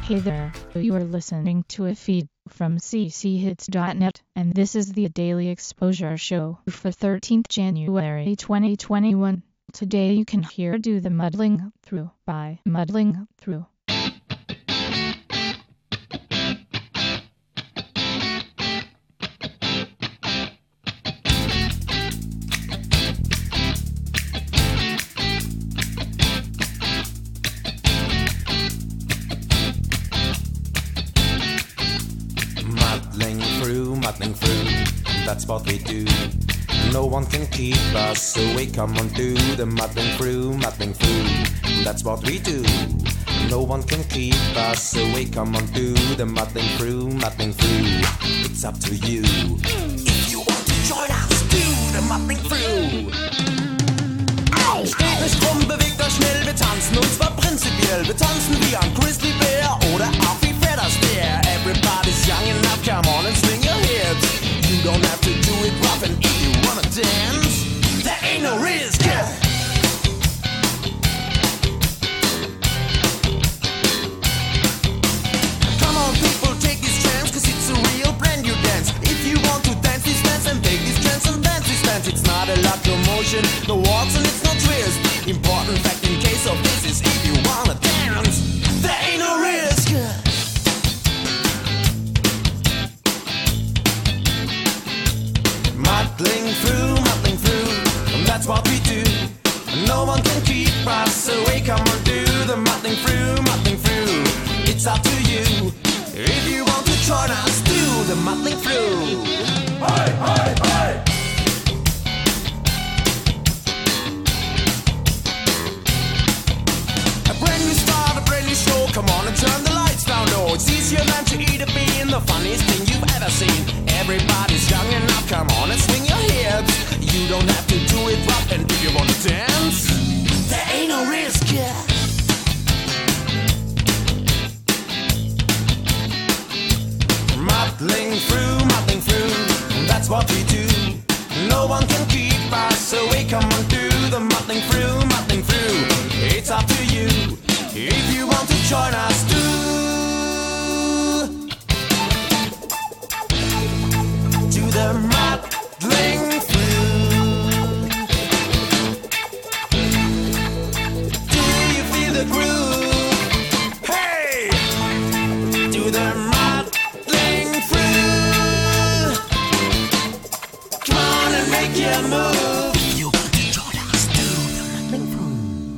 Hey there, you are listening to a feed from cchits.net, and this is the Daily Exposure Show for 13th January 2021. Today you can hear Do the Muddling Through by Muddling Through. Muddling through, that's what we do. No one can keep us, so we come on, do the muddling through, that's what we do. No one can keep us, so we come on, do the muddling through, it's up to you. If you want to join us, do the muddling through. Steht nicht rum, bewegt euch schnell, wir tanzen und zwar prinzipiell. Wir tanzen wie ein Grizzly Bear oder auch wie Fred Astaire. Everybody's young enough, come on and swing your hips. You don't have to do it rough, and if you wanna dance, there ain't no risk. Come on people, take this chance, cause it's a real brand new dance. If you want to dance this dance and take this chance and dance this dance, it's not a locomotion, no waltz and it's no twist. Important fact in case of this is if you wanna dance, there ain't no risk. Muddling through, that's what we do. No one can keep us, so we come and do the muddling through. It's up to you. If you want to join us, do the muddling through. Hey, hey, hey! A brand new start, a brand new show. Come on and turn the lights down low. It's easier than to eat a bean, the funniest thing you've ever seen. Everybody's young enough, come on and swing your hips. You don't have to do it rough, and if you wanna dance, there ain't no risk, yeah. Muddling through, that's what we do. No one can keep us, so we come and do the muddling through. It's up to you, if you want to join us, do the muddling through. Do you feel the groove? Hey! Do the muddling through. Come on and make your move. If you want to join us, do the muddling through.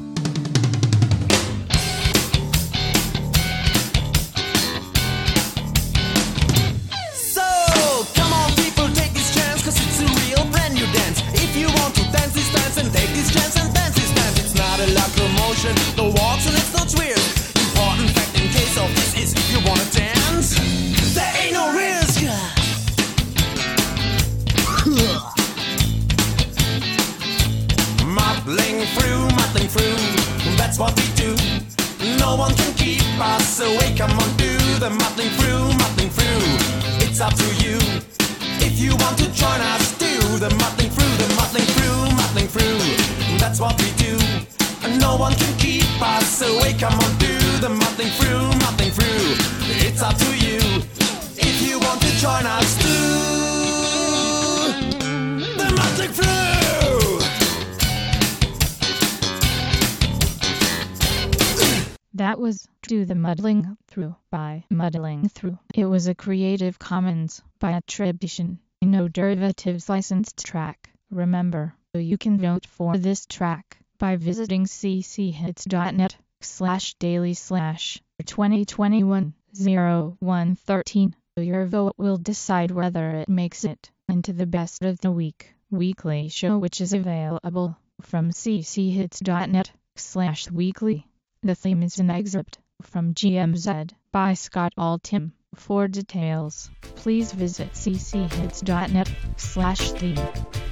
No waltz and it's no twist. Important fact in case of this is if you wanna dance, there ain't no risk. Muddling through, that's what we do. No one can keep us, so we come on, do the muddling through. It's up to you. If you want to join us, do the muddling through. That's what we do. No one can keep us, so we come on, do the muddling through. It's up to you. If you want to join us, do the muddling through. That was Do the Muddling Through by Muddling Through. It was a Creative Commons by attribution, no derivatives licensed track. Remember, you can vote for this track by visiting cchits.net/daily/2021-0113. Your vote will decide whether it makes it into the Best of the Week weekly show, which is available from cchits.net/weekly. The theme is an excerpt from GMZ by Scott Altham. For details, please visit cchits.net/theme.